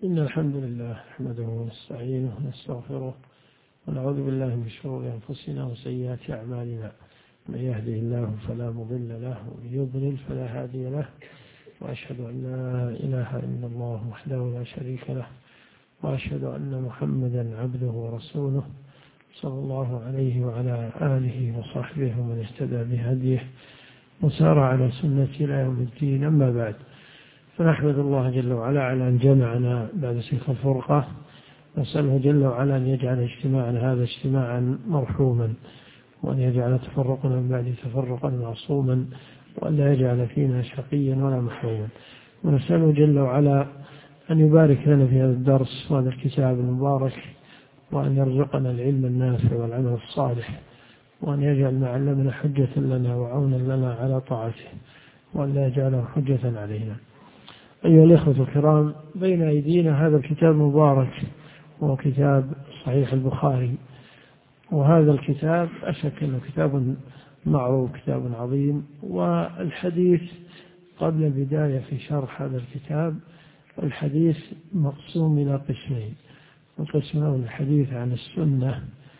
إن الحمد لله نحمده ونستعينه ونستغفره ونعوذ بالله من شرور أنفسنا وسيئات أعمالنا. من يهده الله فلا مضل له ومن يضلل فلا هادي له، وأشهد أن لا إله إلا الله وحده لا شريك له، وأشهد أن محمدا عبده ورسوله صلى الله عليه وعلى آله وصحبه ومن اهتدى بهديه وسار على سنته إلى يوم الدين. أما بعد، فنحمد الله جل وعلا على أن جمعنا بعد تلك الفرقة، نسأله جل وعلا أن يجعل اجتماعنا هذا اجتماعا مرحوما، وأن يجعل تفرقنا من بعد تفرقا معصوما، وأن لا يجعل فينا شقيا ولا محروما. ونسأله جل وعلا أن يبارك لنا في هذا الدرس وهذا الكتاب المبارك، وأن يرزقنا العلم النافع والعمل الصالح، وأن يجعل ما علمنا حجة لنا وعونا لنا على طاعته، وأن لا يجعله حجة علينا. أيها الإخوة الكرام، بين أيدينا هذا الكتاب المبارك وهو كتاب صحيح البخاري، وهذا الكتاب أشك أنه كتاب معروف، كتاب عظيم. والحديث قبل البداية في شرح هذا الكتاب، الحديث مقسوم إلى قسمين. القسم الأول الحديث عن السنة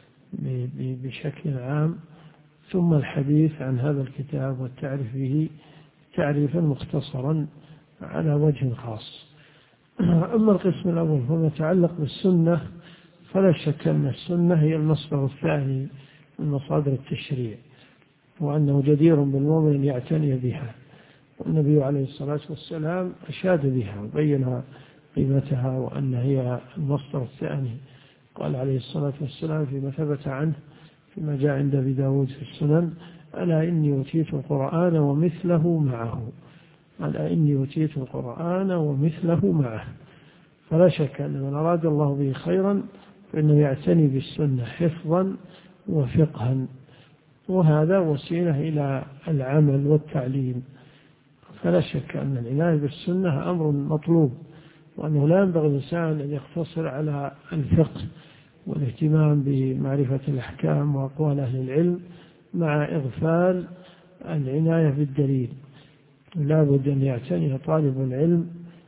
بشكل عام، ثم الحديث عن هذا الكتاب والتعريف به تعريفا مختصرا على وجه خاص. أما القسم الأول هو يتعلق بالسنة، فلا شك أن السنة هي المصدر الثاني من مصادر التشريع، وأنه جدير بالمؤمن أن يعتني بها. والنبي عليه الصلاة والسلام أشاد بها وبين قيمتها، وأن هي المصدر الثاني. قال عليه الصلاة والسلام فيما ثبت عنه فيما جاء عند أبي داود في السنن: ألا إني أوتيت القرآن ومثله معه. ألا إني أوتيت القرآن ومثله معه. فلا شك أن من أراد الله به خيرا فإنه يعتني بالسنة حفظا وفقها، وهذا وسيلة إلى العمل والتعليم. فلا شك أن العناية بالسنة أمر مطلوب، وأنه لا ينبغي الإنسان أن يقتصر على الفقه والاهتمام بمعرفة الأحكام وأقوال أهل العلم مع إغفال العناية بالدليل. لا بد أن يعتني طالب العلم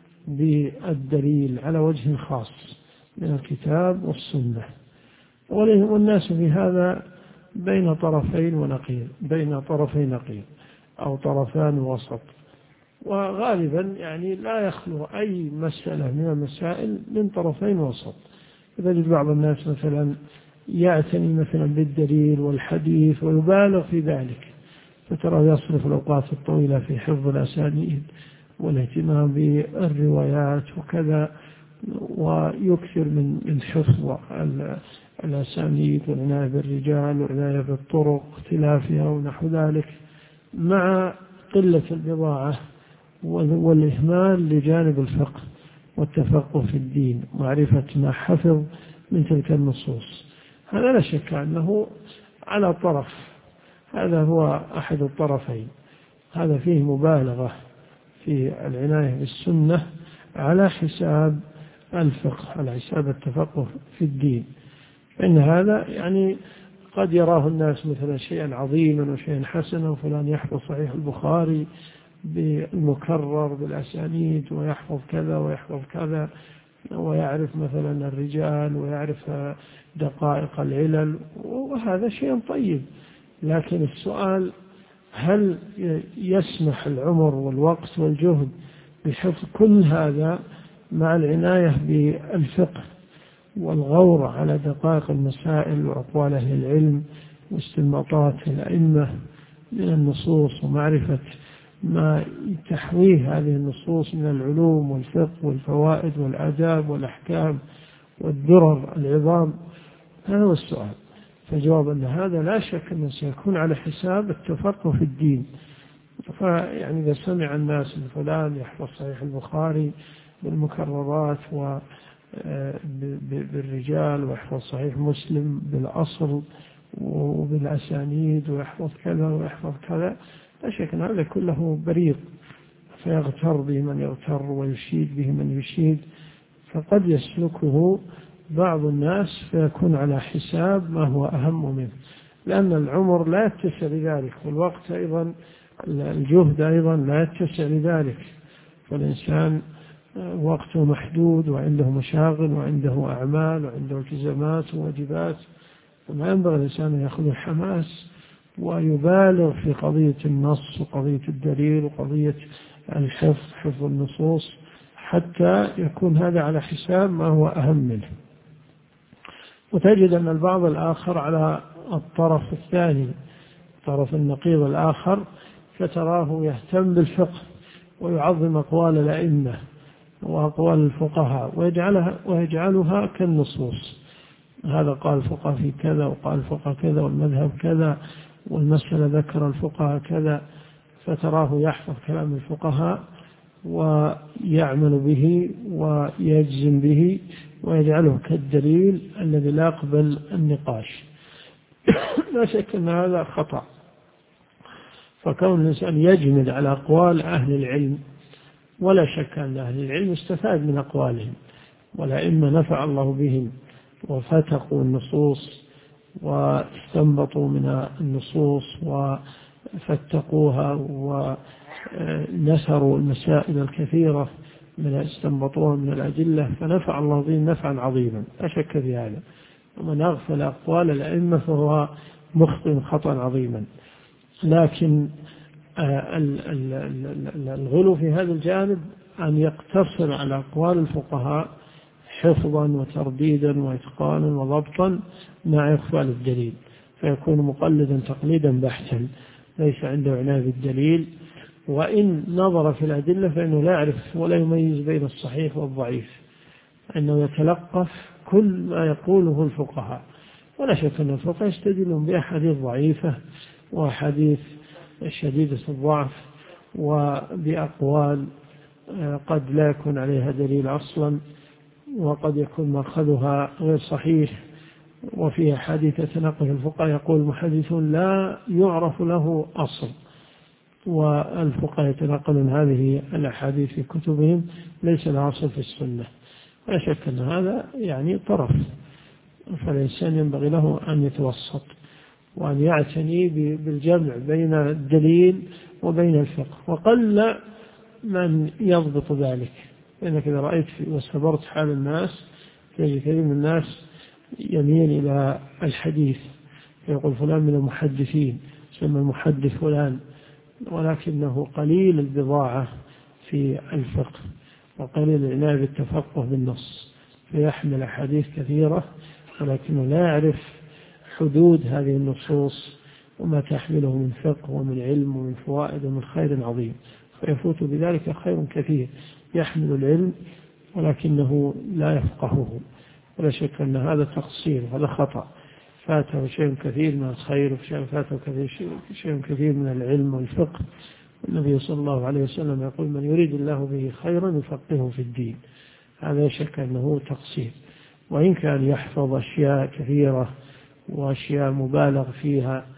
بالدليل على وجه خاص من الكتاب والسنة. والناس في هذا بين طرفين ونقيض، بين طرفي نقيض أو طرفان وسط. وغالبا لا يخلو أي مسألة من المسائل من طرفين وسط. تجد بعض الناس مثلا يعتني مثلا بالدليل والحديث ويبالغ في ذلك، فترى يصرف الأوقات الطويلة في حفظ الأسانيد والاهتمام بالروايات وكذا، ويكثر من حفظ الأسانيد والعناية بالرجال والعناية بالطرق واختلافها ونحو ذلك، مع قلة البضاعة والإهمال لجانب الفقه والتفقه في الدين، معرفة ما حفظ من تلك النصوص. هذا لا شك أنه على طرف، هذا هو أحد الطرفين. هذا فيه مبالغة في العناية بالسنة على حساب الفقه، على حساب التفقه في الدين. فإن هذا قد يراه الناس مثلا شيئا عظيما وشيئا حسنا، وفلان يحفظ صحيح البخاري بالمكرر بالأسانيد ويحفظ كذا ويحفظ كذا، ويعرف مثلا الرجال ويعرف دقائق العلل، وهذا شيء طيب. لكن السؤال: هل يسمح العمر والوقت والجهد بحفظ كل هذا مع العناية بالفقه والغور على دقائق المسائل وأقوال أهل العلم واستنباطات الأئمة من النصوص، ومعرفة ما تحويه هذه النصوص من العلوم والفقه والفوائد والآداب والأحكام والدرر العظام؟ هذا هو السؤال. فجواب أن هذا لا شك أنه سيكون على حساب التفقه في الدين. إذا سمع الناس أن فلان يحفظ صحيح البخاري بالمكررات وبالرجال، ويحفظ صحيح مسلم بالأصل وبالأسانيد، ويحفظ كذا ويحفظ كذا، لا شك أن هذا كله بريق، فيغتر به من يغتر ويشيد به من يشيد. فقد يسلكه بعض الناس فيكون على حساب ما هو أهم منه، لأن العمر لا يتسع لذلك، والوقت أيضا الجهد أيضا لا يتسع لذلك. فالإنسان وقته محدود وعنده مشاغل وعنده أعمال وعنده التزامات وواجبات، فما ينبغي الإنسان أن يأخذ الحماس ويبالغ في قضية النص وقضية الدليل وقضية حفظ النصوص، حتى يكون هذا على حساب ما هو أهم منه. وتجد أن البعض الآخر على الطرف الثاني، طرف النقيض الآخر، فتراه يهتم بالفقه ويعظم أقوال الأئمة وأقوال الفقهاء ويجعلها كالنصوص، هذا قال الفقهاء في كذا وقال الفقهاء كذا والمذهب كذا والمسألة ذكر الفقهاء كذا، فتراه يحفظ كلام الفقهاء ويعمل به ويجزم به ويجعله كالدليل الذي لا يقبل النقاش. لا شك أن هذا خطأ. فكون الإنسان يجمد على أقوال أهل العلم، ولا شك أن أهل العلم استفاد من أقوالهم، والأئمة نفع الله بهم وفتقوا النصوص واستنبطوا من النصوص وفتقوها ونشروا المسائل الكثيرة من استنبطوها من الأدلة، فنفع الله بهم نفعا عظيما، لا شك في هذا. ومن أغفل أقوال الأئمة فهو مخطئ خطأ عظيما. لكن الغلو في هذا الجانب أن يقتصر على أقوال الفقهاء حفظا وترديدا وإتقانا وضبطا مع إخفاء الدليل، فيكون مقلدا تقليدا بحتا ليس عنده عناية بالدليل، وإن نظر في الأدلة فإنه لا يعرف ولا يميز بين الصحيح والضعيف، أنه يتلقف كل ما يقوله الفقهاء. ولا شك أن الفقهاء يستدلون بأحاديث ضعيفة وأحاديث شديدة الضعف وبأقوال قد لا يكون عليها دليل أصلا، وقد يكون مأخذها غير صحيح، وفيها أحاديث يتناقض الفقهاء يقول المحدثون لا يعرف له أصل، والفقهاء يتناقلون هذه الأحاديث في كتبهم ليس لها أصل في السنة. لا شك أن هذا يعني طرف، فالإنسان ينبغي له أن يتوسط وأن يعتني بالجمع بين الدليل وبين الفقه، وقل من يضبط ذلك. لأنك إذا رأيت واستبرت حال الناس تجد كثير من الناس يميل إلى الحديث، يقول فلان من المحدثين، يسمى المحدث فلان، ولكنه قليل البضاعة في الفقه وقليل العناية بالتفقه بالنص، فيحمل أحاديث كثيرة ولكنه لا يعرف حدود هذه النصوص وما تحمله من فقه ومن علم ومن فوائد ومن خير عظيم، فيفوت بذلك خير كثير، يحمل العلم ولكنه لا يفقهه. ولا شك أن هذا تقصير، هذا خطأ، فاته شيء كثير من الخير وفاته شيء كثير من العلم والفقه. النبي صلى الله عليه وسلم يقول من يريد الله به خيرا يفقهه في الدين، هذا شك أنه تقصير. وإن كان يحفظ أشياء كثيرة وأشياء مبالغ فيها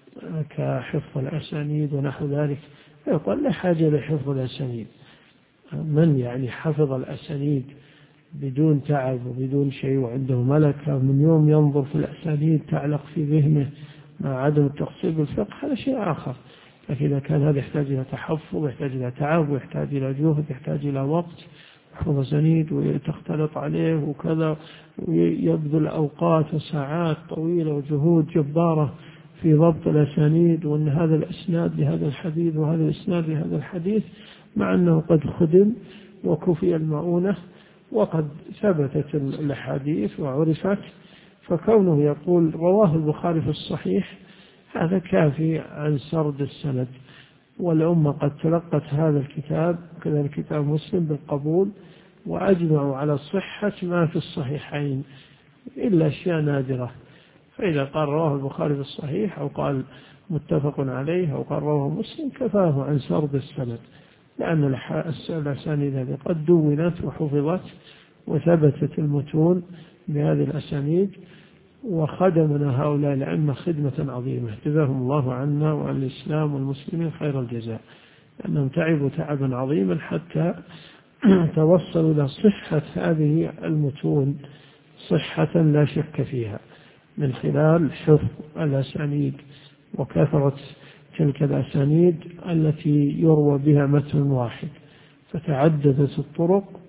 كحفظ الأسانيد ونحو ذلك، فيقول لا حاجة لحفظ الأسانيد. من يعني حفظ الأسانيد بدون تعب وبدون شيء وعنده ملكة من يوم ينظر في الأسانيد تعلق في ذهنه مع عدم التقصير بالفقه، هذا شيء آخر. لكن إذا كان هذا يحتاج إلى تحفظ، يحتاج إلى تعب، ويحتاج إلى جهد، يحتاج إلى وقت، يحفظ أسانيد وتختلط عليه وكذا، ويبذل أوقات وساعات طويلة وجهود جبارة في ضبط الأسانيد، وأن هذا الإسناد لهذا الحديث وهذا الإسناد لهذا الحديث، مع أنه قد خدم وكفي المؤونة وقد ثبتت الأحاديث وعرفت، فكونه يقول رواه البخاري في الصحيح هذا كافي عن سرد السند. والأمة قد تلقت هذا الكتاب كذلك كتاب مسلم بالقبول، وأجمعوا على صحة ما في الصحيحين إلا أشياء نادرة. فإذا قال رواه البخاري في الصحيح أو قال متفق عليه أو قال رواه مسلم كفاه عن سرد السند، لأن الأسانيد هذه قد دونت وحفظت وثبتت المتون بهذه الأسانيد، وخدمنا هؤلاء الأئمة خدمة عظيمة جزاهم الله عنا وعن الإسلام والمسلمين خير الجزاء، لأنهم تعبوا تعبا عظيما حتى توصلوا إلى صحة هذه المتون صحة لا شك فيها، من خلال حفظ الأسانيد وكثرة تلك الأسانيد التي يروى بها متن واحد، فتعددت الطرق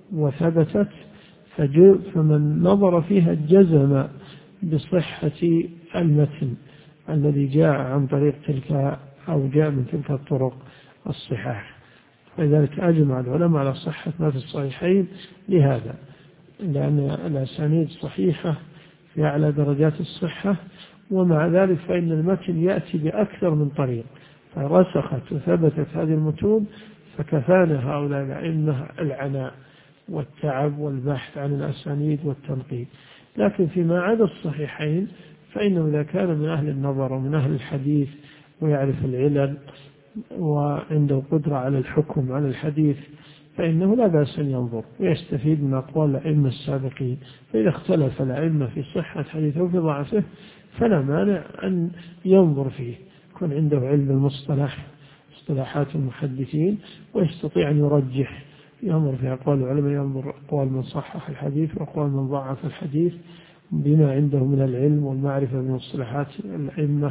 وثبتت فمن نظر فيها جزم بصحة المتن الذي جاء عن طريق تلك أو جاء من تلك الطرق الصحاح. فلذلك أجمع العلماء على صحة ما في الصحيحين لهذا، لأن الأسانيد صحيحة في أعلى درجات الصحة، ومع ذلك فإن المتن يأتي بأكثر من طريق، فرسخت وثبتت هذه المتون فكفانا هؤلاء الأئمة العناء والتعب والبحث عن الأسانيد والتنقيب. لكن فيما عدا الصحيحين فإنه إذا كان من أهل النظر ومن أهل الحديث ويعرف العلل وعنده قدرة على الحكم على الحديث فإنه لا بأس أن ينظر ويستفيد من أقوال الأئمة السابقين. فإذا اختلف الأئمة في صحة حديثه وفي ضعفه فلا مانع أن ينظر فيه، يكون عنده علم المصطلح اصطلاحات المحدثين ويستطيع أن يرجح، ينظر في أقوال العلماء، ينظر أقوال من صحح الحديث وأقوال من ضعف الحديث بما عنده من العلم والمعرفة بمصطلحات الأئمة،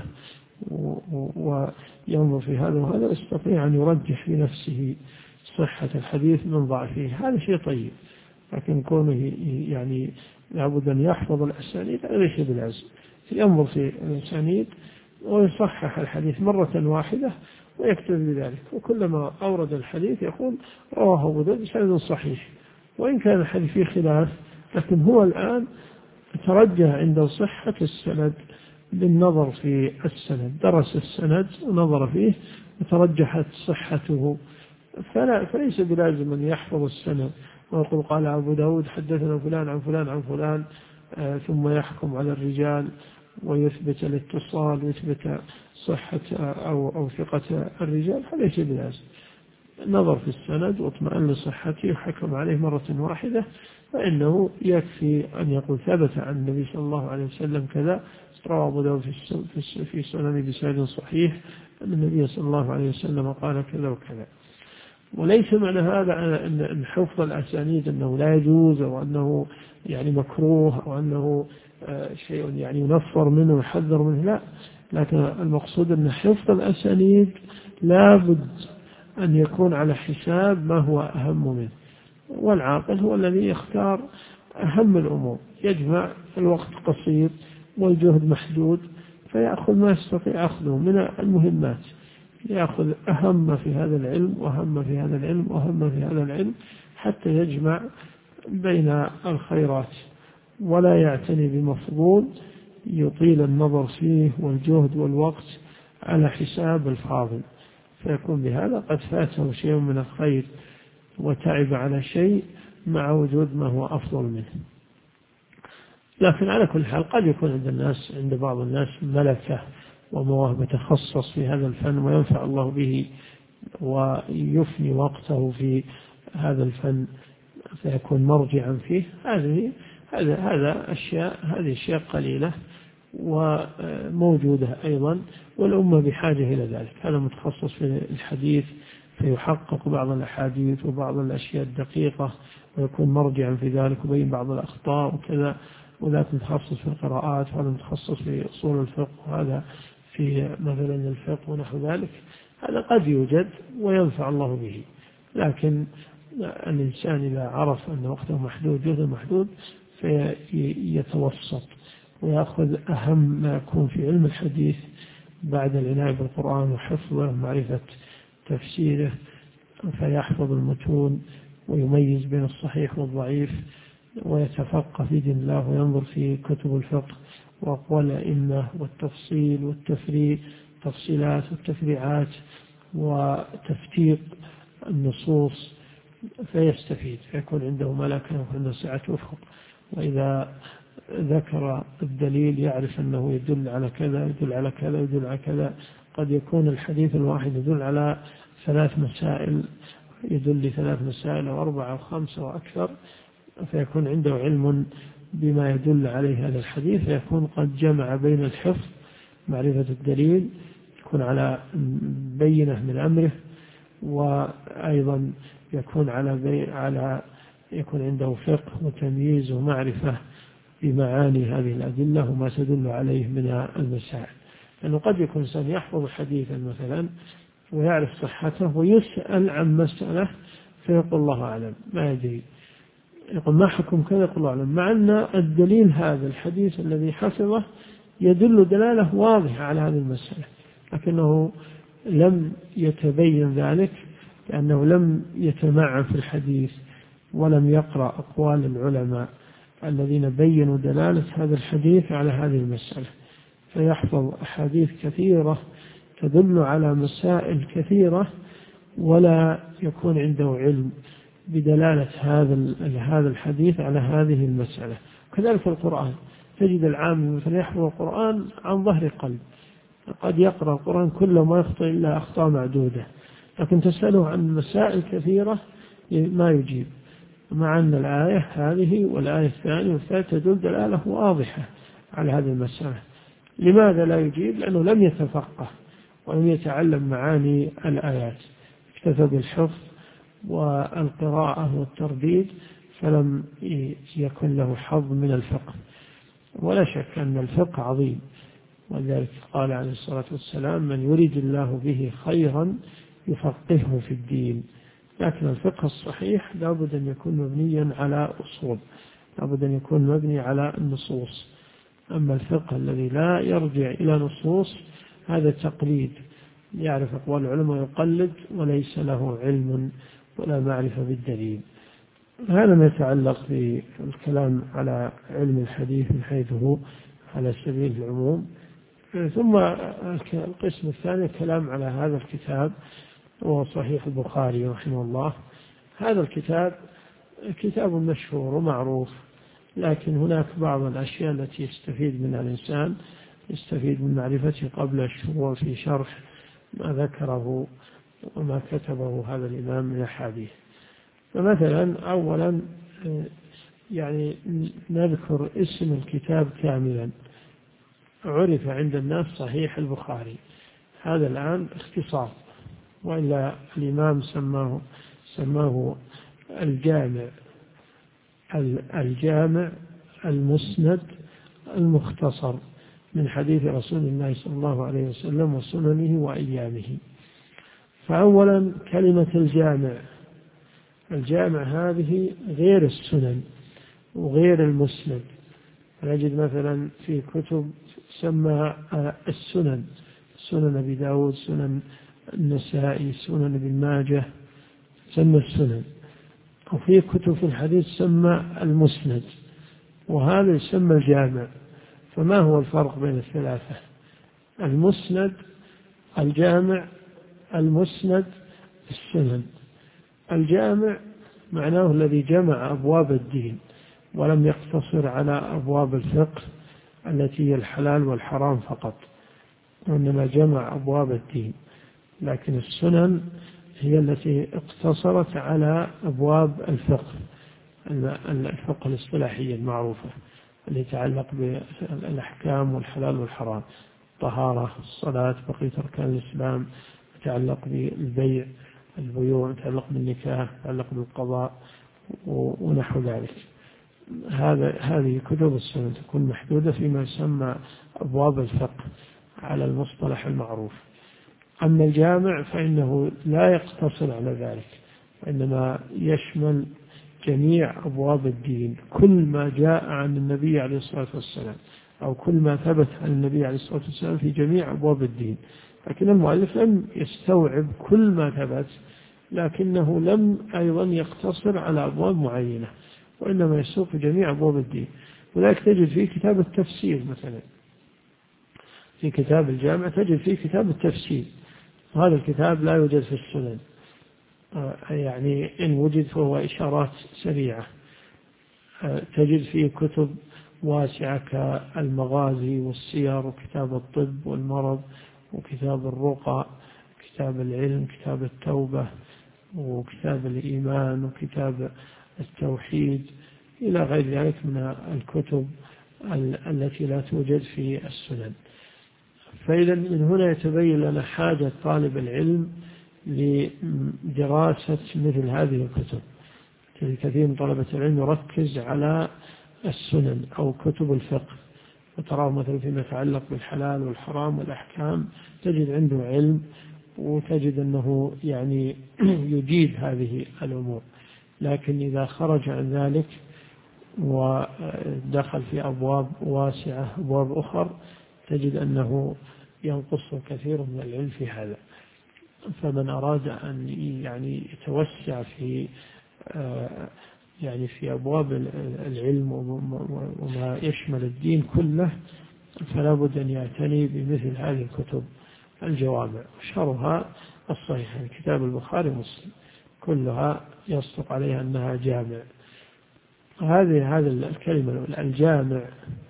وينظر في هذا وهذا، يستطيع أن يرجح لنفسه صحة الحديث من ضعفه. هذا شيء طيب. لكن كونه يعني لابد أن يحفظ الأسانيد هذا ليس بالعزم، ينظر في الأسانيد ويصحح الحديث مرة واحدة ويكتب بذلك، وكلما أورد الحديث يقول رواه أبو داود بسند صحيح، وإن كان الحديث فيه خلاف لكن هو الآن ترجح عنده صحة السند بالنظر في السند، درس السند ونظر فيه وترجحت صحته، فليس بلازم أن يحفظ السند ويقول قال أبو داود حدثنا فلان عن فلان عن فلان ثم يحكم على الرجال ويثبت الاتصال ويثبت صحة أو ثقة الرجال، فليس بلازم. نظر في السند واطمأن لصحته وحكم عليه مرة واحدة، فإنه يكفي أن يقول ثبت عن النبي صلى الله عليه وسلم كذا، رواه أبو داود في سنن بسند صحيح أن النبي صلى الله عليه وسلم قال كذا وكذا. وليس معنى هذا أن حفظ الأسانيد أنه لا يجوز أو أنه يعني مكروه أو أنه شيء يعني ينفر منه ويحذر منه، لا. لكن المقصود أن حفظ الأسانيد لابد أن يكون على حساب ما هو أهم منه، والعاقل هو الذي يختار أهم الأمور، يجمع الوقت قصير والجهد محدود فيأخذ ما يستطيع أخذه من المهمات، يأخذ أهم في هذا العلم وأهم في هذا العلم وأهم في هذا العلم حتى يجمع بين الخيرات، ولا يعتني بمفضول يطيل النظر فيه والجهد والوقت على حساب الفاضل، فيكون بهذا قد فاته شيء من الخير وتعب على شيء مع وجود ما هو أفضل منه. لكن على كل حال قد يكون عند بعض الناس ملكة ومواهب تخصص في هذا الفن وينفع الله به ويفني وقته في هذا الفن فيكون مرجعا فيه، هذه أشياء قليلة وموجودة أيضا، والأمة بحاجة إلى ذلك. هذا متخصص في الحديث فيحقق بعض الأحاديث وبعض الأشياء الدقيقة ويكون مرجعا في ذلك وبين بعض الأخطاء وكذا، وذاك متخصص في القراءات وهذا متخصص في أصول الفقه وهذا في مثلا الفقه ونحو ذلك. هذا قد يوجد وينفع الله به، لكن الإنسان إذا عرف أن وقته محدود جهده محدود فيتوسط ويأخذ أهم ما يكون في علم الحديث بعد العناية بالقرآن وحفظه ومعرفة تفسيره، فيحفظ المتون ويميز بين الصحيح والضعيف ويتفقه في دين الله وينظر في كتب الفقه وأقوال الأئمة والتفصيل والتفريع، تفصيلات والتفريعات وتفتيق النصوص، فيستفيد فيكون عنده ملكة وعنده سعة أفق. وإذا ذكر الدليل يعرف أنه يدل على كذا يدل على كذا يدل على كذا. قد يكون الحديث الواحد يدل على 3 مسائل، يدل ل3 مسائل أو 4 أو 5 وأكثر، فيكون عنده علم بما يدل عليه هذا الحديث، فيكون قد جمع بين الحفظ معرفة الدليل يكون على بينة من أمره، وأيضا يكون يكون عنده فقه وتمييز ومعرفة بمعاني هذه الأدلة وما تدل عليه من المسائل. لأنه قد يكون إنسان يحفظ حديثا مثلا ويعرف صحته ويسأل عن مسألة فيقول الله أعلم ما يدري، يقول ما حكم كذا، يقول الله أعلم، مع أن الدليل هذا الحديث الذي حفظه يدل دلالة واضحة على هذه المسألة، لكنه لم يتبين ذلك لأنه لم يتمعن في الحديث ولم يقرأ أقوال العلماء الذين بينوا دلالة هذا الحديث على هذه المسألة، فيحفظ أحاديث كثيرة تدل على مسائل كثيرة ولا يكون عنده علم بدلالة هذا الحديث على هذه المسألة. كذلك القرآن، تجد العام مثلا يحفظ القرآن عن ظهر قلب، قد يقرأ القرآن كله ما يخطئ إلا أخطاء معدودة، لكن تسأله عن مسائل كثيرة ما يجيب، مع أن الآية هذه والآية الثانية والثالثة تدل دلالة واضحة على هذه المسألة. لماذا لا يجيب؟ لأنه لم يتفقه ولم يتعلم معاني الآيات، اكتفى بالحفظ والقراءة والترديد، فلم يكن له حظ من الفقه. ولا شك أن الفقه عظيم، ولذلك قال عليه الصلاة والسلام من يريد الله به خيرا يفقهه في الدين. لكن الفقه الصحيح لابد أن يكون مبنيا على أصول، لابد أن يكون مبني على النصوص. أما الفقه الذي لا يرجع إلى نصوص هذا تقليد، يعرف أقوال العلماء يقلد وليس له علم ولا معرفة بالدليل. هذا ما يتعلق بالكلام على علم الحديث من حيث هو على سبيل العموم. ثم القسم الثاني الكلام على هذا الكتاب وهو صحيح البخاري رحمه الله. هذا الكتاب كتاب مشهور ومعروف، لكن هناك بعض الأشياء التي يستفيد منها الإنسان، يستفيد من معرفته قبل الشروع في شرح ما ذكره وما كتبه هذا الإمام من الحديث. فمثلا أولا يعني نذكر اسم الكتاب كاملا. عرف عند الناس صحيح البخاري، هذا الآن اختصار، وإلا الإمام سماه الجامع المسند المختصر من حديث رسول الله صلى الله عليه وسلم وسننه وأيامه. فأولا كلمة الجامع هذه غير السنن وغير المسند. نجد مثلا في كتب سمى السنن، سنن أبي داود، سنن النسائي، سنن ابن ماجه، سمى السنن. وفي كتب في الحديث سمى المسند، وهذا يسمى الجامع. فما هو الفرق بين الثلاثة؟ المسند الجامع، المسند السنن. الجامع معناه الذي جمع أبواب الدين ولم يقتصر على أبواب الفقه التي هي الحلال والحرام فقط، وإنما جمع أبواب الدين. لكن السنن هي التي اقتصرت على أبواب الفقه الاصطلاحية المعروفة اللي يتعلق بالأحكام والحلال والحرام، الطهارة، الصلاة، بقية أركان الإسلام، يتعلق بالبيع، البيوع، يتعلق بالنكاح، يتعلق بالقضاء ونحو ذلك. هذه كتب السنن تكون محدودة فيما يسمى أبواب الفقه على المصطلح المعروف. أما الجامع فإنه لا يقتصر على ذلك، وإنما يشمل جميع أبواب الدين، كل ما جاء عن النبي عليه الصلاة والسلام أو كل ما ثبت عن النبي عليه الصلاة والسلام في جميع أبواب الدين. لكن المؤلف لم يستوعب كل ما ثبت، لكنه لم أيضا يقتصر على أبواب معينة، وإنما يسوق جميع أبواب الدين. ولذلك تجد في كتاب التفسير مثلا، في كتاب الجامع تجد في كتاب التفسير، وهذا الكتاب لا يوجد في السنن، يعني إن وجد فهو إشارات سريعة. تجد فيه كتب واسعة كالمغازي والسير وكتاب الطب والمرض وكتاب الرقى، كتاب العلم، كتاب التوبة، وكتاب الإيمان، وكتاب التوحيد، إلى غير ذلك من الكتب التي لا توجد في السنن. فإذا من هنا يتبين لنا حاجة طالب العلم لدراسة مثل هذه الكتب. كثير من طلبة العلم يركز على السنن أو كتب الفقه، وتراه مثلا فيما يتعلق بالحلال والحرام والأحكام تجد عنده علم، وتجد أنه يعني يجيد هذه الأمور. لكن إذا خرج عن ذلك ودخل في أبواب واسعة أبواب أخر تجد أنه ينقص كثير من العلم في هذا. فمن أراد أن يتوسع في في أبواب العلم وما يشمل الدين كله فلا بد أن يعتني بمثل هذه الكتب الجوامع، شرها الصحيح كتاب البخاري ومسلم كلها يصدق عليها أنها جامع. هذه الكلمة الجامع.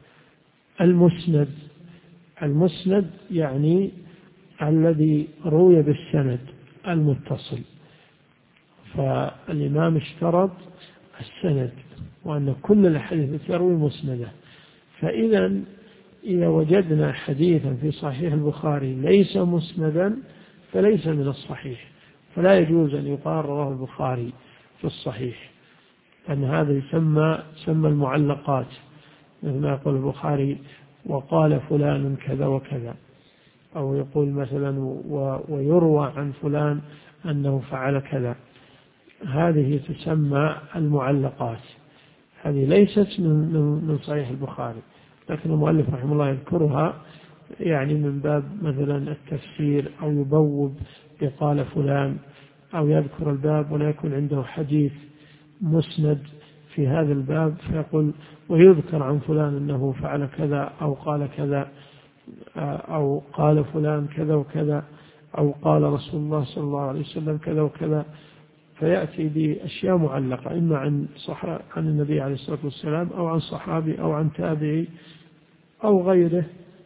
المسند يعني الذي روي بالسند المتصل، فالإمام اشترط السند وأن كل الحديث يروي مسنده. فإذا وجدنا حديثا في صحيح البخاري ليس مسندا فليس من الصحيح، فلا يجوز أن يقال رواه البخاري في الصحيح، أن هذا يسمى المعلقات، مثل ما يقول البخاري وقال فلان كذا وكذا، أو يقول مثلا ويروى عن فلان أنه فعل كذا. هذه تسمى المعلقات، هذه ليست من صحيح البخاري، لكن المؤلف رحمه الله يذكرها من باب مثلا التفسير، أو يبوب بقال فلان، أو يذكر الباب ولا يكون عنده حديث مسند في هذا الباب فيقول ويذكر عن فلان أنه فعل كذا أو قال كذا، أو قال فلان كذا وكذا، أو قال رسول الله صلى الله عليه وسلم كذا وكذا، فيأتي بأشياء معلقة إما عن النبي عليه الصلاة والسلام أو عن صحابي أو عن تابعي أو غيره،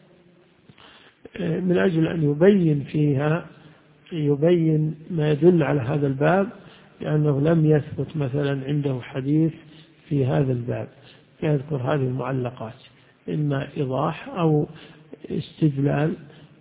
من أجل أن يبين ما يدل على هذا الباب، لأنه لم يثبت مثلا عنده حديث في هذا الباب، يذكر هذه المعلقات إما إيضاح أو استدلال،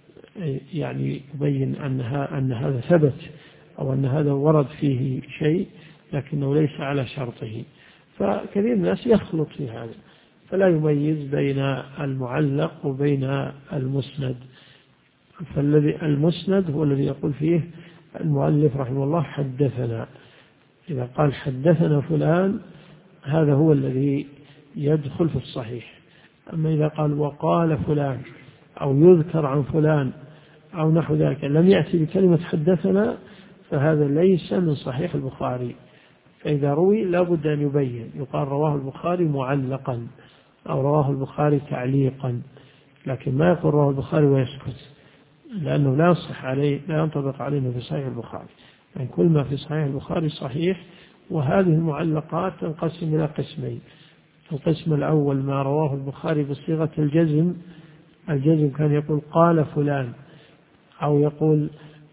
يبين أن هذا ثبت أو أن هذا ورد فيه شيء لكنه ليس على شرطه. فكثير من الناس يخلط في هذا، فلا يميز بين المعلق وبين المسند. فالذي المسند هو الذي يقول فيه المؤلف رحمه الله حدثنا، إذا قال حدثنا فلان هذا هو الذي يدخل في الصحيح. أما إذا قال وقال فلان أو يذكر عن فلان أو نحو ذلك لم يأتي بكلمة حدثنا فهذا ليس من صحيح البخاري. فإذا روي لا بد أن يبين، يقال رواه البخاري معلقا أو رواه البخاري تعليقا، لكن ما يقول رواه البخاري ويسكت، لأنه لا يصح عليه، لا ينطبق عليه في صحيح البخاري. يعني كل ما في صحيح البخاري صحيح. وهذه المعلقات تنقسم إلى قسمين. القسم الأول ما رواه البخاري بصيغة الجزم كان يقول قال فلان، أو يقول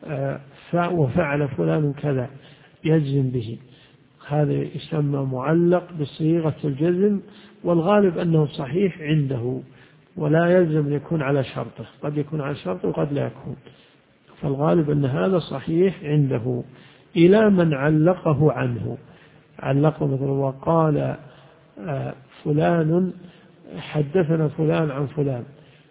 وفعل فلان كذا يجزم به، هذا يسمى معلق بصيغة الجزم، والغالب أنه صحيح عنده ولا يلزم أن يكون على شرطه، قد يكون على شرطه وقد لا يكون، فالغالب أن هذا صحيح عنده. إلى من علقه عنه، علقه مثلا وقال فلان حدثنا فلان عن فلان،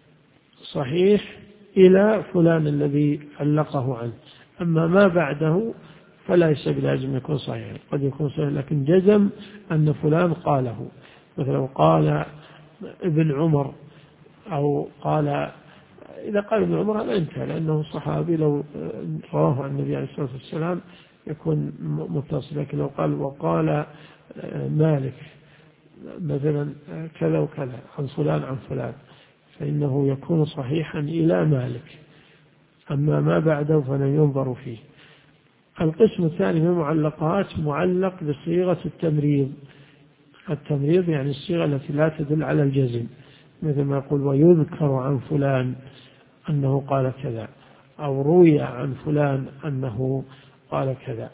صحيح إلى فلان الذي علقه عنه. أما ما بعده فليس بلازم يكون صحيح، قد يكون صحيح لكن جزم أن فلان قاله، مثلا قال ابن عمر، أو قال، إذا قال ابن عمر هذا انتهى لأنه صحابي، لو رواه عن النبي عليه الصلاة والسلام يكون متصل. لكن لو قال وقال مالك مثلا كذا وكذا عن فلان عن فلان فإنه يكون صحيحا إلى مالك، أما ما بعده فلا ينظر فيه. القسم الثاني من المعلقات معلق بصيغة التمريض. التمريض يعني الصيغة التي لا تدل على الجزم، مثل ما يقول ويذكر عن فلان أنه قال كذا، أو روي عن فلان أنه قال كذا.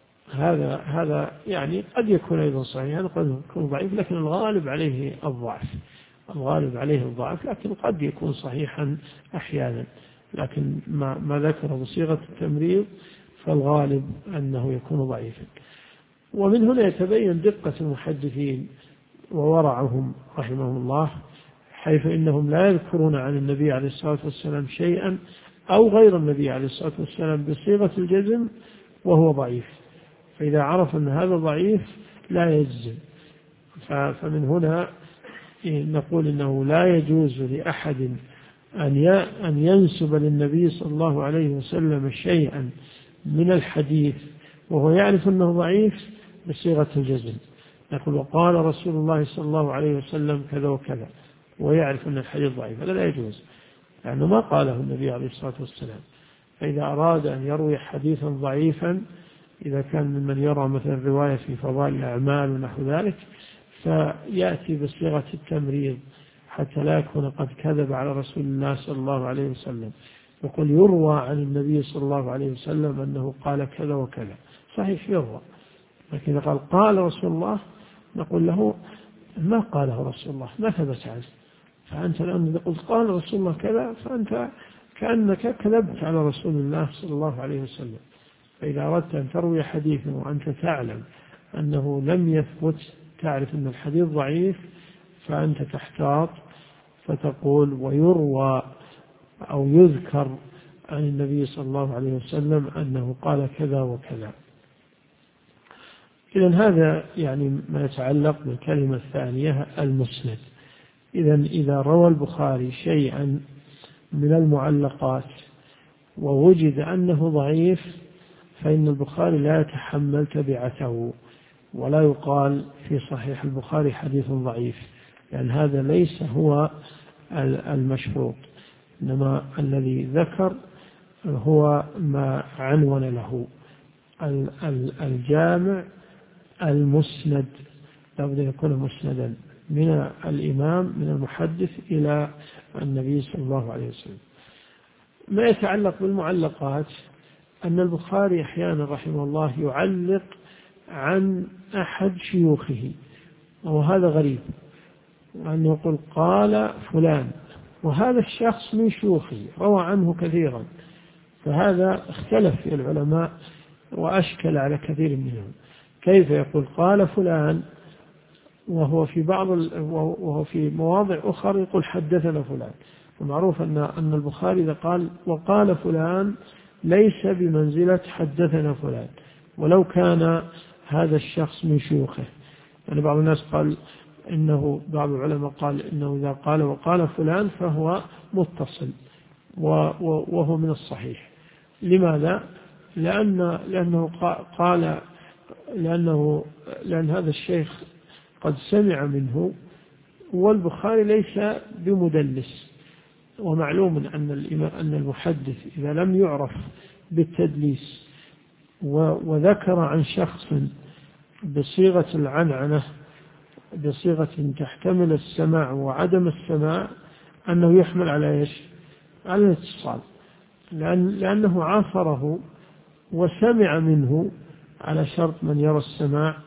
هذا قد يكون أيضا صحيحا قد يكون ضعيف، لكن الغالب عليه الضعف، لكن قد يكون صحيحا أحيانا. لكن ما ذكر بصيغة التمريض فالغالب أنه يكون ضعيفا. ومن هنا يتبين دقة المحدثين وورعهم رحمهم الله، حيث إنهم لا يذكرون عن النبي عليه الصلاة والسلام شيئا أو غير النبي عليه الصلاة والسلام بصيغة الجزم وهو ضعيف، فإذا عرف أن هذا ضعيف لا يجزم. فمن هنا نقول إنه لا يجوز لأحد أن ينسب للنبي صلى الله عليه وسلم شيئا من الحديث وهو يعرف أنه ضعيف بصيغة الجزم. يقول وقال رسول الله صلى الله عليه وسلم كذا وكذا ويعرف أن الحديث ضعيف، هذا لا يجوز لأنه ما قاله النبي عليه الصلاة والسلام. فإذا أراد أن يروي حديثا ضعيفا إذا كان ممن يرى مثلا رواية في فضائل الأعمال ونحو ذلك فيأتي بصيغة التمريض حتى لا يكون قد كذب على رسول الله صلى الله عليه وسلم، يقول يروى عن النبي صلى الله عليه وسلم أنه قال كذا وكذا، صحيح يروى، لكن إذا قال رسول الله نقول له ما قاله رسول الله، ما ثبت عنه. فأنت الآن إذا قلت قال رسول الله كذا فأنت كأنك كذبت على رسول الله صلى الله عليه وسلم. فإذا أردت أن تروي حديثا وأنت تعلم أنه لم يثبت، تعرف أن الحديث ضعيف، فأنت تحتاط فتقول ويروى أو يذكر عن النبي صلى الله عليه وسلم أنه قال كذا وكذا. إذن هذا يعني ما يتعلق بالكلمة الثانية المسند. إذا روى البخاري شيئا من المعلقات ووجد أنه ضعيف فإن البخاري لا يتحمل تبعته ولا يقال في صحيح البخاري حديث ضعيف، لأن هذا ليس هو المشروط، إنما الذي ذكر هو ما عنون له الجامع المسند، لابد أن يكون مسندا من الإمام من المحدث إلى النبي صلى الله عليه وسلم. ما يتعلق بالمعلقات أن البخاري أحيانا رحمه الله يعلق عن أحد شيوخه، وهذا غريب، وأنه يقول قال فلان وهذا الشخص من شيوخه روى عنه كثيرا، فهذا اختلف في العلماء وأشكل على كثير منهم. كيف يقول قال فلان وهو في مواضع أخرى يقول حدثنا فلان؟ ومعروف أن البخاري إذا قال وقال فلان ليس بمنزلة حدثنا فلان ولو كان هذا الشخص من شيوخه. يعني بعض الناس قال إنه، بعض العلماء قال إنه إذا قال وقال فلان فهو متصل وهو من الصحيح. لماذا؟ لأن هذا الشيخ قد سمع منه، والبخاري ليس بمدلس، ومعلوم أن المحدث إذا لم يعرف بالتدليس وذكر عن شخص بصيغة العنعنة بصيغة تحتمل السماع وعدم السماع أنه يحمل على إيش؟ على الاتصال، لأنه عاصره وسمع منه على شرط من يرى السماع،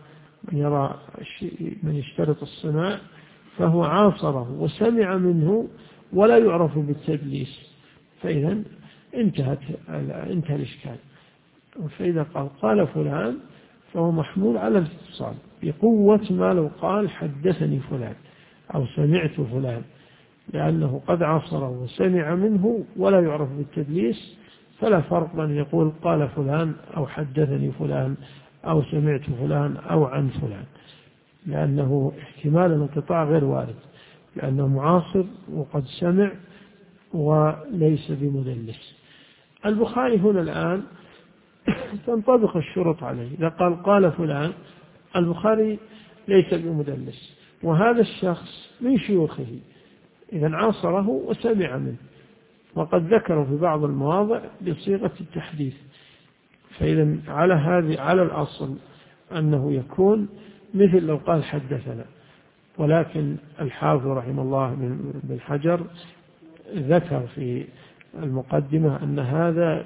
من يشترط السماع، فهو عاصره وسمع منه ولا يعرف بالتدليس، فإذا انتهى الإشكال. فإذا قال فلان فهو محمول على الاتصال بقوة ما لو قال حدثني فلان أو سمعت فلان، لأنه قد عاصره وسمع منه ولا يعرف بالتدليس، فلا فرق بين يقول قال فلان أو حدثني فلان أو سمعت فلان أو عن فلان، لأنه احتمال الانقطاع غير وارد، لأنه معاصر وقد سمع وليس بمدلس. البخاري هنا الآن تنطبق الشروط عليه. إذا قال فلان، البخاري ليس بمدلس وهذا الشخص من شيوخه، إذا عاصره وسمع منه، وقد ذكره في بعض المواضع بصيغة التحديث. فإذا على الأصل أنه يكون مثل لو قال حدثنا، ولكن الحافظ رحمه الله بن حجر ذكر في المقدمة أن هذا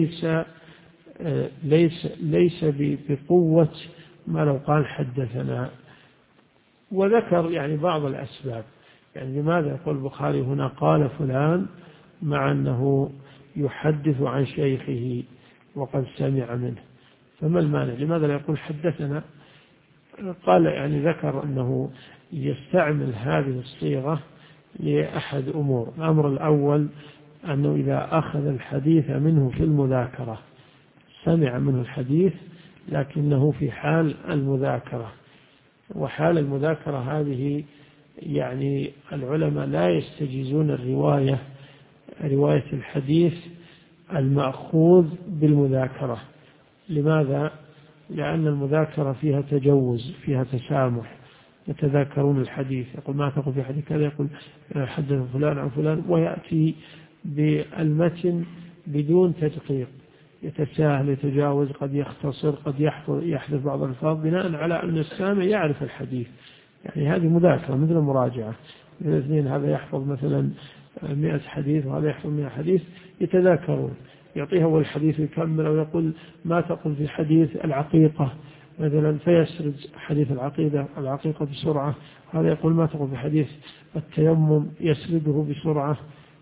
ليس بقوة ما لو قال حدثنا، وذكر يعني بعض الأسباب. يعني لماذا يقول البخاري هنا قال فلان مع أنه يحدث عن شيخه وقد سمع منه؟ فما المانع؟ لماذا لا يقول حدثنا؟ قال يعني ذكر أنه يستعمل هذه الصيغة لأحد أمور. الأمر الأول أنه إذا أخذ الحديث منه في المذاكرة، سمع منه الحديث لكنه في حال المذاكرة. وحال المذاكرة هذه يعني العلماء لا يستجيزون رواية الحديث المأخوذ بالمذاكرة. لماذا؟ لأن المذاكرة فيها تجوز، فيها تسامح، يتذاكرون الحديث، يقول ما تقول في حديث كذا، يقول حدث فلان عن فلان، ويأتي بالمتن بدون تدقيق، يتساهل، يتجاوز، قد يختصر، قد يحذف بعض الألفاظ بناء على أن السامع يعرف الحديث. يعني هذه مذاكرة مثل المراجعة، الاثنين هذا يحفظ مثلا 100 حديث وهذا يحفظ 100 حديث، يتذاكرون، يعطيه أول حديث يكمل، أو يقول ما تقول في حديث العقيقة مثلا، فيسرد حديث العقيقة بسرعة، هذا يقول ما تقول في حديث التيمم، يسرده بسرعة.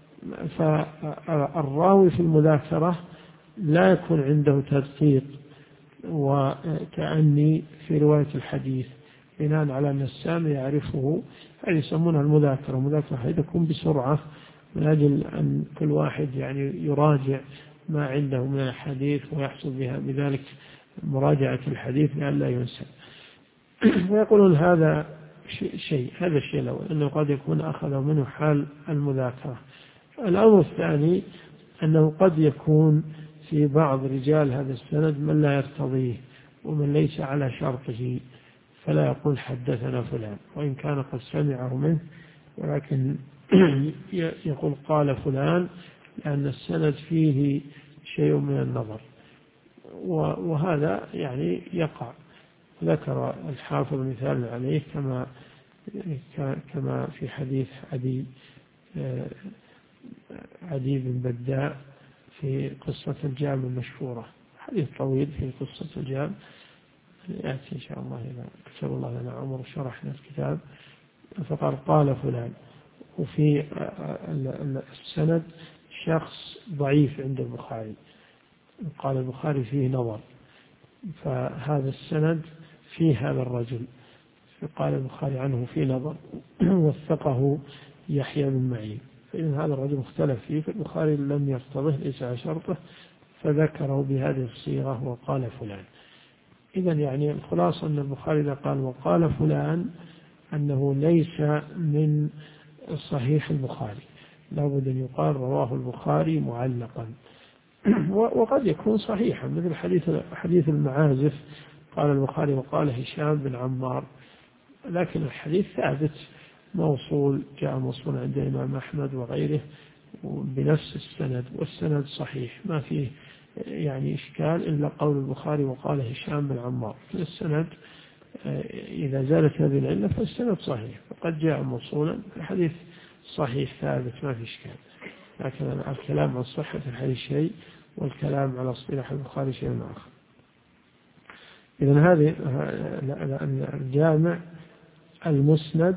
فالراوي في المذاكرة لا يكون عنده تدقيق وتأني في رواية الحديث، بناء على أن السامع يعرفه. هذه يسمونها المذاكرة. المذاكرة تكون بسرعة من أجل أن كل واحد يعني يراجع ما عنده من الحديث ويحصل بها بذلك مراجعة الحديث لئلا ينسى. ويقولون هذا هذا الشيء الأول، أنه قد يكون أخذ منه حال المذاكرة. الأمر الثاني أنه قد يكون في بعض رجال هذا السند من لا يرتضيه ومن ليس على شرطه، فلا يقول حدثنا فلان وإن كان قد سمعه منه، ولكن يقول قال فلان، لأن السند فيه شيء من النظر، وهذا يعني يقع. ذكر الحافظ مثال عليه كما في حديث عدي بن بداء في قصة الجام المشهورة، حديث طويل في قصة الجام، يأتي إن شاء الله إذا كتب الله لنا عمر شرحنا الكتاب. فقال قال فلان، وفي السند شخص ضعيف عند البخاري، قال البخاري فيه نظر، فهذا السند فيه هذا الرجل، فقال البخاري عنه فيه نظر، وثقه يحيى بن معين، فإن هذا الرجل مختلف فيه، فالبخاري لم يرتضه، ليس على شرطه، فذكره بهذه الصيغة وقال فلان. إذن يعني الخلاصة أن البخاري إذا قال وقال فلان أنه ليس من صحيح البخاري، لابد أن يقال رواه البخاري معلقا. وقد يكون صحيحا، مثل حديث المعازف، قال البخاري وقال هشام بن عمار، لكن الحديث ثابت موصول، جاء موصول عند الإمام أحمد وغيره بنفس السند، والسند صحيح ما فيه يعني إشكال، إلا قول البخاري وقال هشام بن عمار. السند إذا زالت هذه العلة فالسند صحيح، فقد جاء موصولا، الحديث صحيح ثابت ما في إشكال. لكن الكلام عن صحة الحديث شيء، والكلام على اصطلاح البخاري شيء آخر. إذن هذه الجامع المسند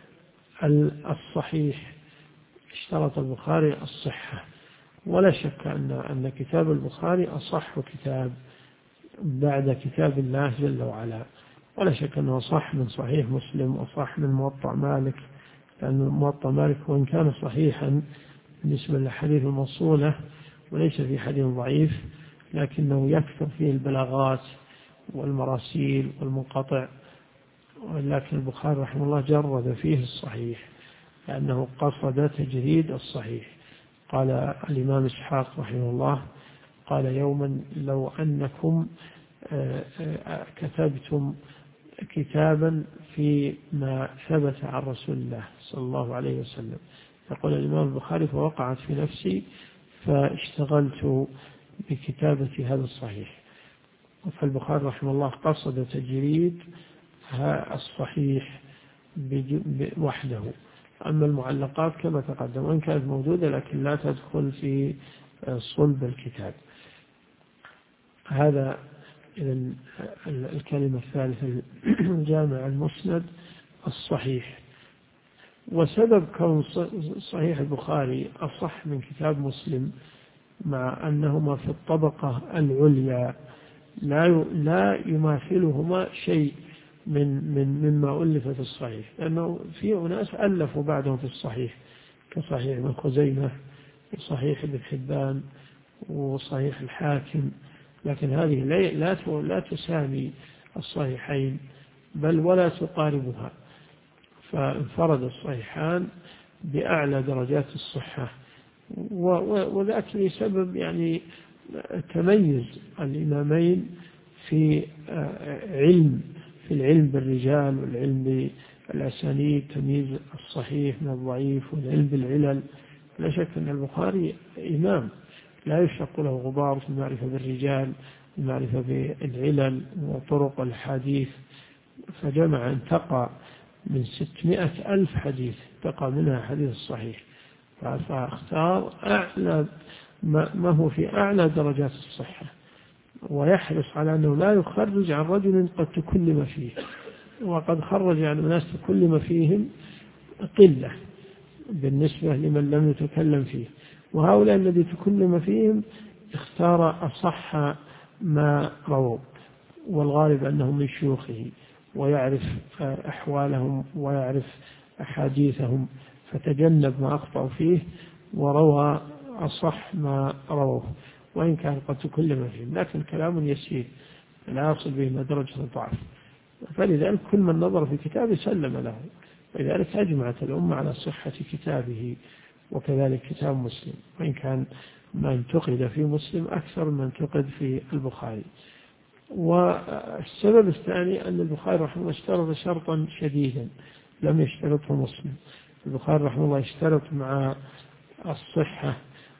الصحيح، اشترط البخاري الصحة، ولا شك أن كتاب البخاري أصح كتاب بعد كتاب الله جل وعلا، ولا شك أنه صح من صحيح مسلم وصح من موطأ مالك، لأن موطأ مالك وإن كان صحيحا بالنسبة للحديث الموصولة وليس في حديث ضعيف، لكنه يكثر فيه البلاغات والمراسيل والمنقطع، ولكن البخاري رحمه الله جرد فيه الصحيح لأنه قصد تجريد الصحيح. قال الإمام إسحاق رحمه الله قال يوما لو أنكم كتبتم كتابا فيما ثبت عن رسول الله صلى الله عليه وسلم، يقول الإمام البخاري فوقعت في نفسي فاشتغلت بكتابة هذا الصحيح. فالبخاري رحمه الله قصد تجريد الصحيح وحده. أما المعلقات كما تقدم وإن كانت موجودة لكن لا تدخل في صلب الكتاب. هذا الكلمة الثالثة الجامع المسند الصحيح. وسبب كون صحيح البخاري أصح من كتاب مسلم مع أنهما في الطبقة العليا لا يماثلهما شيء مما ألف في الصحيح، لأنه في أناس ألفوا بعدهم في الصحيح كصحيح ابن خزيمة وصحيح ابن حبان وصحيح الحاكم، لكن هذه لا تسامي الصحيحين بل ولا تقاربها، فانفرد الصحيحان بأعلى درجات الصحة، وذاك لسبب يعني تميز الإمامين في العلم بالرجال والعلم بالأسانيد، تمييز الصحيح من الضعيف، والعلم بالعلل. لا شك أن البخاري إمام لا يشق له غبار في المعرفة بالرجال، المعرفة بالعلل وطرق الحديث، فجمع انتقى من 600,000 حديث، انتقى منها حديث الصحيح، فاختار أعلى ما هو في أعلى درجات الصحة، ويحرص على أنه لا يخرج عن رجل قد تكلم فيه، وقد خرج عن الناس تكلم فيهم قلة بالنسبة لمن لم يتكلم فيه، وهؤلاء الذي تكلم فيهم اختار أصح ما رووا، والغالب أنهم من شيوخه، ويعرف أحوالهم ويعرف أحاديثهم، فتجنب ما أخطأوا فيه وروى أصح ما رووه، وإن كان قد تكلم فيهم، لكن كلام يسير لا يصل به إلى درجة الضعف، فلذلك كل من نظر في كتابه سلم له، ولذلك أجمعت الأمة على صحة كتابه، وكذلك كتاب مسلم، وإن كان ما انتقد في مسلم أكثر من انتقد في البخاري. والسبب الثاني أن البخاري رحمه الله اشترط شرطا شديدا لم يشترطه مسلم. البخاري رحمه الله اشترط مع الصحة،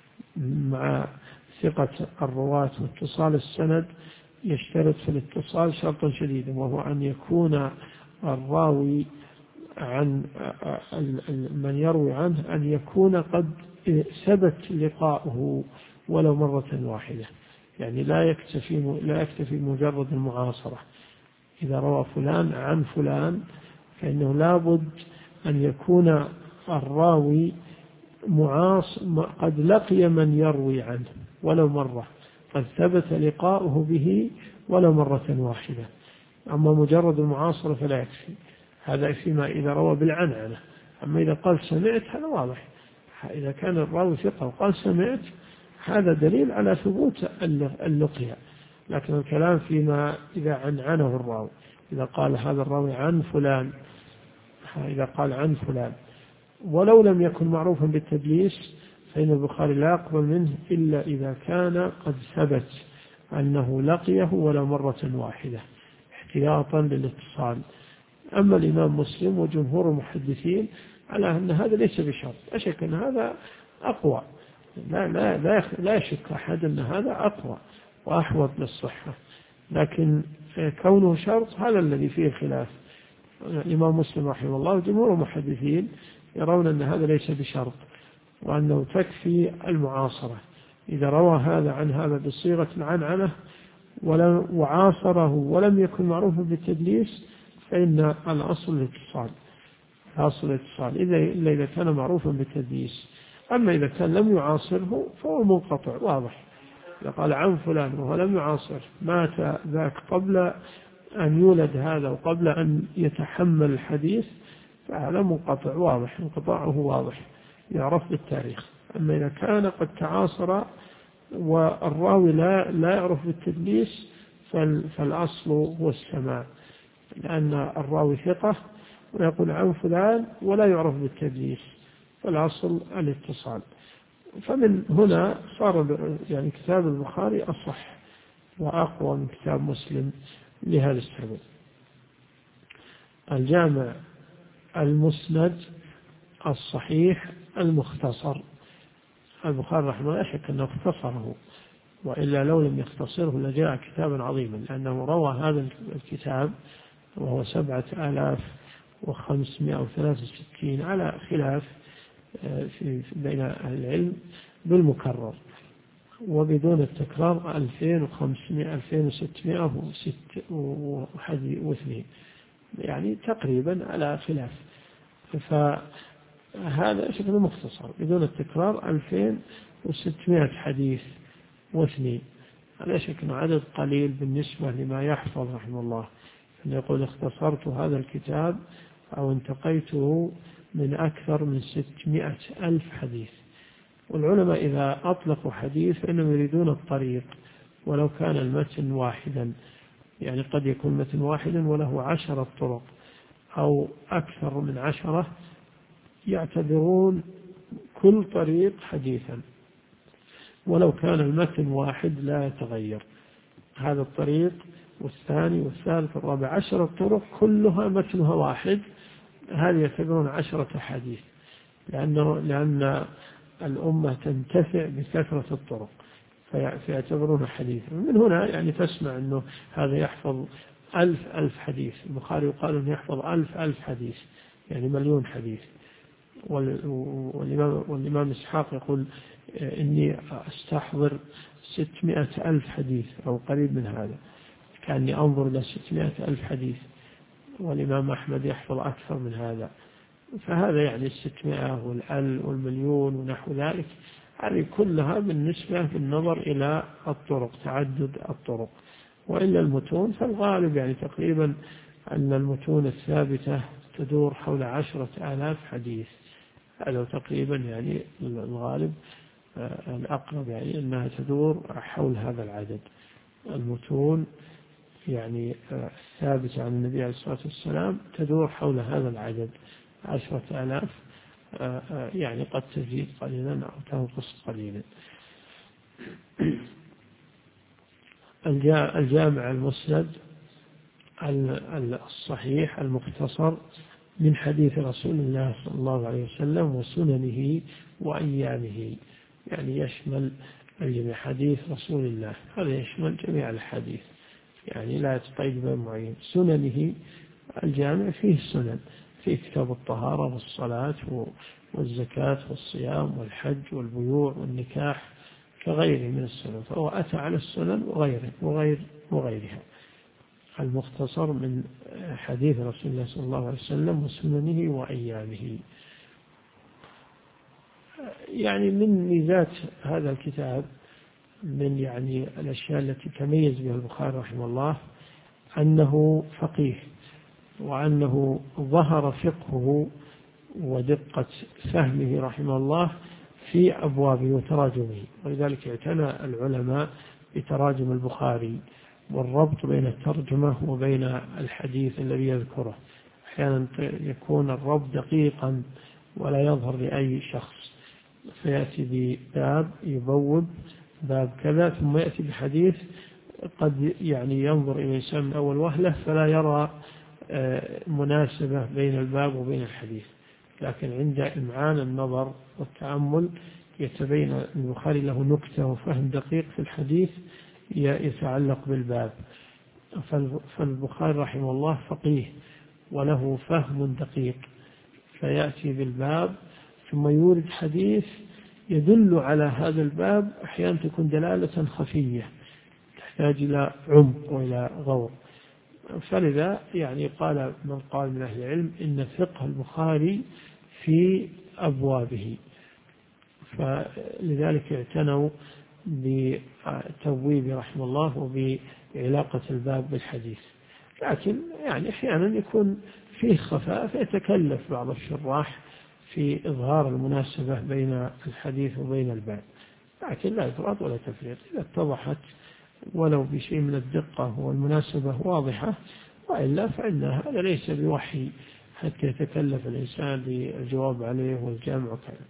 مع ثقة الرواة واتصال السند، يشترط في الاتصال شرطا شديدا، وهو أن يكون الراوي عن من يروي عنه أن يكون قد ثبت لقاؤه ولو مرة واحدة، يعني لا يكتفي مجرد المعاصرة. إذا روى فلان عن فلان فإنه لابد أن يكون الراوي قد لقي من يروي عنه ولو مرة، قد ثبت لقاؤه به ولو مرة واحدة. أما مجرد المعاصرة فلا يكفي، هذا فيما إذا روى بالعنعنة. أما إذا قال سمعت هذا واضح، إذا كان الراوي ثقة وقال سمعت هذا دليل على ثبوت اللقيا. لكن الكلام فيما إذا عنعنه الراوي، إذا قال هذا الراوي عن فلان، إذا قال عن فلان ولو لم يكن معروفا بالتدليس، فإن البخاري لا يقبل منه إلا إذا كان قد ثبت أنه لقيه ولو مرة واحدة احتياطا للاتصال. أما الإمام مسلم وجمهور المحدثين على أن هذا ليس بشرط، أشك أن هذا أقوى، لا يشك أحد أن هذا أقوى وأحوط للصحة، لكن كونه شرط هذا الذي فيه خلاف. الإمام مسلم رحمه الله وجمهور المحدثين يرون أن هذا ليس بشرط، وأنه تكفي المعاصرة. إذا روى هذا عن هذا بصيغة العنعنة وعاصره ولم يكن معروفا بالتدليس، فإن الأصل الاتصال، إلا إذا كان معروفا بالتدليس. أما إذا كان لم يعاصره فهو منقطع واضح. إذا قال عن فلان وهو لم يعاصر، مات ذاك قبل أن يولد هذا وقبل أن يتحمل الحديث، فهذا منقطع واضح، انقطاعه واضح يعرف بالتاريخ. أما إذا كان قد تعاصر والراوي لا يعرف بالتدليس، فالأصل هو السماع، لأن الراوي ثقة ويقول عن فلان ولا يعرف بالتدليس، فالأصل الاتصال. فمن هنا صار يعني كتاب البخاري أصح وأقوى من كتاب مسلم لهذا السبب. الجامع المسند الصحيح المختصر، البخاري رحمه الله أشك أنه اختصره، وإلا لو لم يختصره لجاء كتابا عظيما، لأنه روى هذا الكتاب وهو 7563 على خلاف بين أهل العلم بالمكرر، وبدون التكرار 2602، يعني تقريبا على خلاف. فهذا شكل مختصر بدون التكرار 2600 حديث واثنين، هذا شكل عدد قليل بالنسبة لما يحفظ رحمه الله. يقول اختصرت هذا الكتاب أو انتقيته من أكثر من 600,000 حديث. والعلماء إذا أطلقوا حديث فإنهم يريدون الطريق، ولو كان المتن واحدا، يعني قد يكون متن واحدا وله 10 طرق أو أكثر من 10، يعتبرون كل طريق حديثا، ولو كان المتن واحد لا يتغير. هذا الطريق والثاني والثالث والرابع، 10 طرق كلها متنها واحد، هذه يعتبرون 10 حديث، لأن الأمة تنتفع بكثرة الطرق فيعتبرون حديثا. من هنا يعني تسمع أنه هذا يحفظ 1000 حديث، البخاري يقال أنه يحفظ 1000 حديث، يعني 1,000,000 حديث. والإمام إسحاق يقول إني أستحضر 600,000 حديث أو قريب من هذا، كأني أنظر إلى 600,000 حديث. والإمام أحمد يحفظ أكثر من هذا. فهذا يعني 600 والألف والمليون ونحو ذلك، هذه كلها بالنسبة بالنظر إلى الطرق، تعدد الطرق. وإلا المتون فالغالب يعني تقريبا أن المتون الثابتة تدور حول 10,000 حديث، هذا تقريبا يعني الغالب الأقرب، يعني أنها تدور حول هذا العدد. المتون يعني الثابتة عن النبي عليه الصلاة والسلام تدور حول هذا العدد 10,000، يعني قد تزيد قليلا أو تنقص قليلا. الجامع المسند الصحيح المختصر من حديث رسول الله صلى الله عليه وسلم وسننه وأيامه، يعني يشمل الجميع. حديث رسول الله هذا يشمل جميع الحديث، يعني لا يتقيد بمعين. سننه الجامع فيه السنن، في كتاب الطهارة والصلاة والزكاة والصيام والحج والبيوع والنكاح كغيره من السنن، فهو أتى على السنن وغيرها. المختصر من حديث رسول الله صلى الله عليه وسلم وسننه وأيامه. يعني من ميزات هذا الكتاب، من يعني الأشياء التي تميز بها البخاري رحمه الله، أنه فقيه، وأنه ظهر فقهه ودقة فهمه رحمه الله في أبوابه وتراجمه. ولذلك اعتنى العلماء بتراجم البخاري والربط بين الترجمة وبين الحديث الذي يذكره. أحيانا يكون الربط دقيقا ولا يظهر لأي شخص، فيأتي بباب يبوب باب كذا، ثم يأتي بحديث قد يعني ينظر إلى الإنسان من أول وهلة فلا يرى مناسبة بين الباب وبين الحديث، لكن عند إمعان النظر والتأمل يتبين البخاري له نكتة وفهم دقيق في الحديث يتعلق بالباب. فالبخاري رحمه الله فقيه وله فهم دقيق، فيأتي بالباب ثم يورد حديث يدل على هذا الباب، أحيانا تكون دلالة خفية تحتاج إلى عمق وإلى غور. فلذا يعني قال من قال من أهل العلم إن فقه البخاري في أبوابه، فلذلك اعتنوا بتبويب رحمه الله وبعلاقة الباب بالحديث. لكن يعني أحيانا يكون فيه خفاء، فيتكلف بعض الشراح في إظهار المناسبة بين الحديث وبين الباب، لكن لا إفراط ولا تفريط. إذا اتضحت ولو بشيء من الدقة والمناسبة واضحة، وإلا فإن هذا ليس بوحي حتى يتكلف الإنسان بالجواب عليه والجامع وكذا.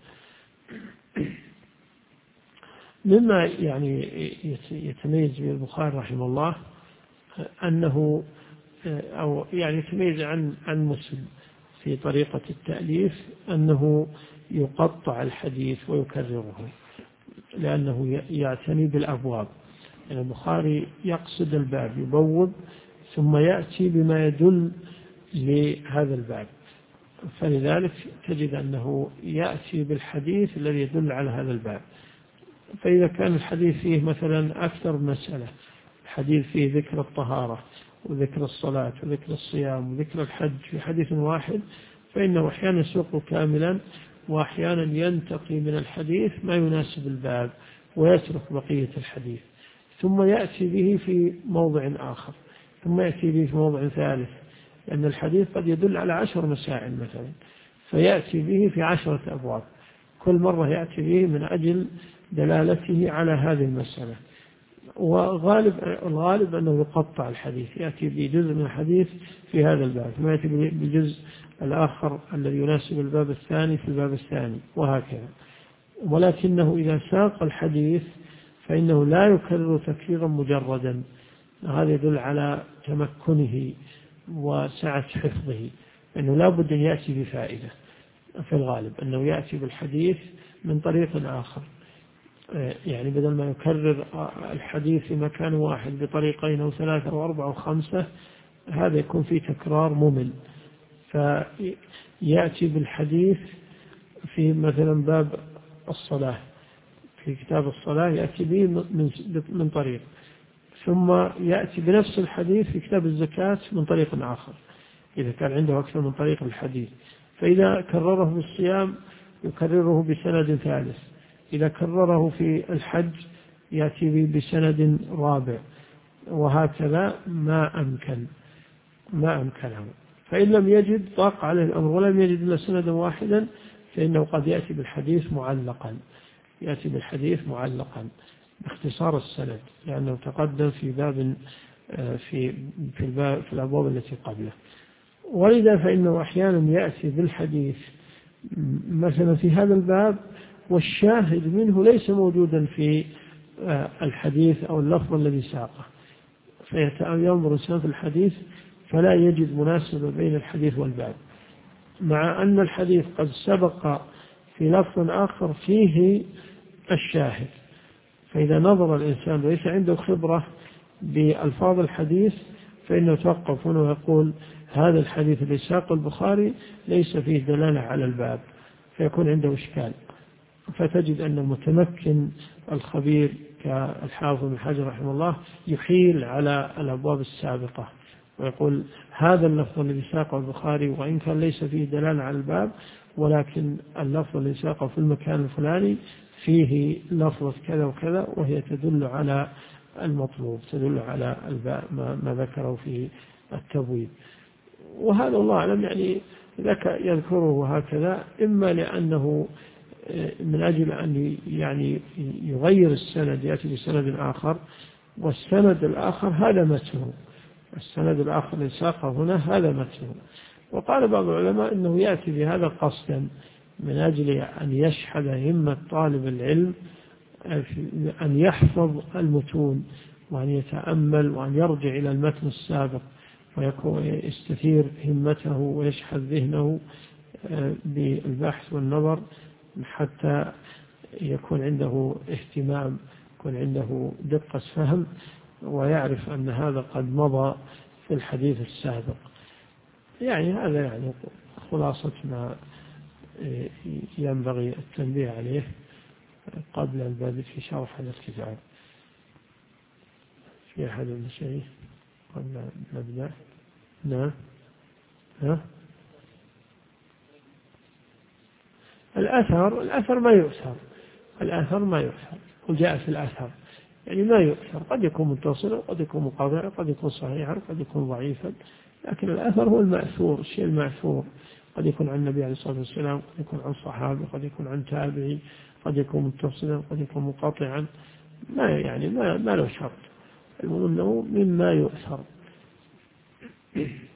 مما يعني يتميز به البخاري رحمه الله أنه أو يعني يتميز عن مسلم في طريقة التأليف، أنه يقطع الحديث ويكرره، لأنه يعتني بالأبواب. يعني البخاري يقصد الباب يبوب ثم يأتي بما يدل لهذا الباب، فلذلك تجد أنه يأتي بالحديث الذي يدل على هذا الباب. فإذا كان الحديث فيه مثلا أكثر مسألة، الحديث فيه ذكر الطهارة وذكر الصلاة وذكر الصيام وذكر الحج في حديث واحد، فإنه أحيانا يسوق كاملا، وأحيانا ينتقي من الحديث ما يناسب الباب ويترك بقية الحديث، ثم يأتي به في موضع آخر، ثم يأتي به في موضع ثالث، لأن الحديث قد يدل على 10 مسائل مثلا، فيأتي به في 10 أبواب، كل مرة يأتي به من أجل دلالته على هذه المسألة. الغالب أنه يقطع الحديث، يأتي بجزء من الحديث في هذا الباب ثم يأتي بالجزء الآخر الذي يناسب الباب الثاني في الباب الثاني وهكذا. ولكنه إذا ساق الحديث فإنه لا يكرر تكريرا مجردا، هذا يدل على تمكنه وسعة حفظه، أنه لا بد أن يأتي بفائدة. في الغالب أنه يأتي بالحديث من طريق آخر، يعني بدل ما يكرر الحديث في مكان واحد بطريقين أو ثلاثة أو أربعة أو خمسة، هذا يكون فيه تكرار ممل، فيأتي بالحديث في مثلا باب الصلاة، في كتاب الصلاة يأتي به من طريق، ثم يأتي بنفس الحديث في كتاب الزكاة من طريق آخر إذا كان عنده أكثر من طريق الحديث. فإذا كرره في الصيام يكرره بسند ثالث، إذا كرره في الحج يأتي به بسند رابع، وهكذا ما أمكنه. فإن لم يجد ضاق عليه الأمر ولم يجد إلا سندا واحدا فإنه قد يأتي بالحديث معلقا باختصار السند، لأنه تقدم في باب في الأبواب التي قبله. ولذا فإنه أحيانا يأتي بالحديث مثلا في هذا الباب والشاهد منه ليس موجودا في الحديث أو اللفظ الذي ساقه، فينظر الإنسان في الحديث فلا يجد مناسبة بين الحديث والباب، مع أن الحديث قد سبق في لفظ آخر فيه الشاهد. فإذا نظر الإنسان وليس عنده خبرة بألفاظ الحديث فإنه يتوقف هنا ويقول هذا الحديث الذي ساق البخاري ليس فيه دلالة على الباب، فيكون عنده إشكال. فتجد أن المتمكن الخبير كالحافظ بن حجر رحمه الله يحيل على الأبواب السابقة ويقول هذا اللفظ الذي ساقه البخاري وإن كان ليس فيه دلالة على الباب، ولكن اللفظ الذي ساقه في المكان الفلاني فيه لفظة كذا وكذا وهي تدل على المطلوب، تدل على ما ذكره في التبويب. وهذا الله أعلم يعني يذكره هكذا إما لأنه من أجل أن يعني يغير السند يأتي بسند آخر، والسند الآخر هذا متنه، السند الآخر اللي ساقه هنا هذا متنه. وقال بعض العلماء إنه يأتي بهذا قصدا من أجل أن يشحذ همة طالب العلم أن يحفظ المتون وأن يتأمل وأن يرجع إلى المتن السابق ويكون يستثير همته ويشحذ ذهنه بالبحث والنظر حتى يكون عنده اهتمام، يكون عنده دقة فهم، ويعرف أن هذا قد مضى في الحديث السابق. يعني هذا يعني خلاصة ما ينبغي التنبيه عليه قبل البدء في شرح هذا الكتاب. في أحد المشايخ قبل نبدأ؟ نعم. الأثر ما يؤثر، وجاء في الأثر يعني ما يؤثر، قد يكون متصلا قد يكون مقاطعا قد يكون صحيحا قد يكون ضعيفا، لكن الأثر هو المأثور، الشيء المأثور قد يكون عن النبي عليه الصلاة والسلام، قد يكون عن صحابي، قد يكون عن تابعي، قد يكون متصلا قد يكون مقاطعا، ما له شرط، المهم أنه مما يؤثر.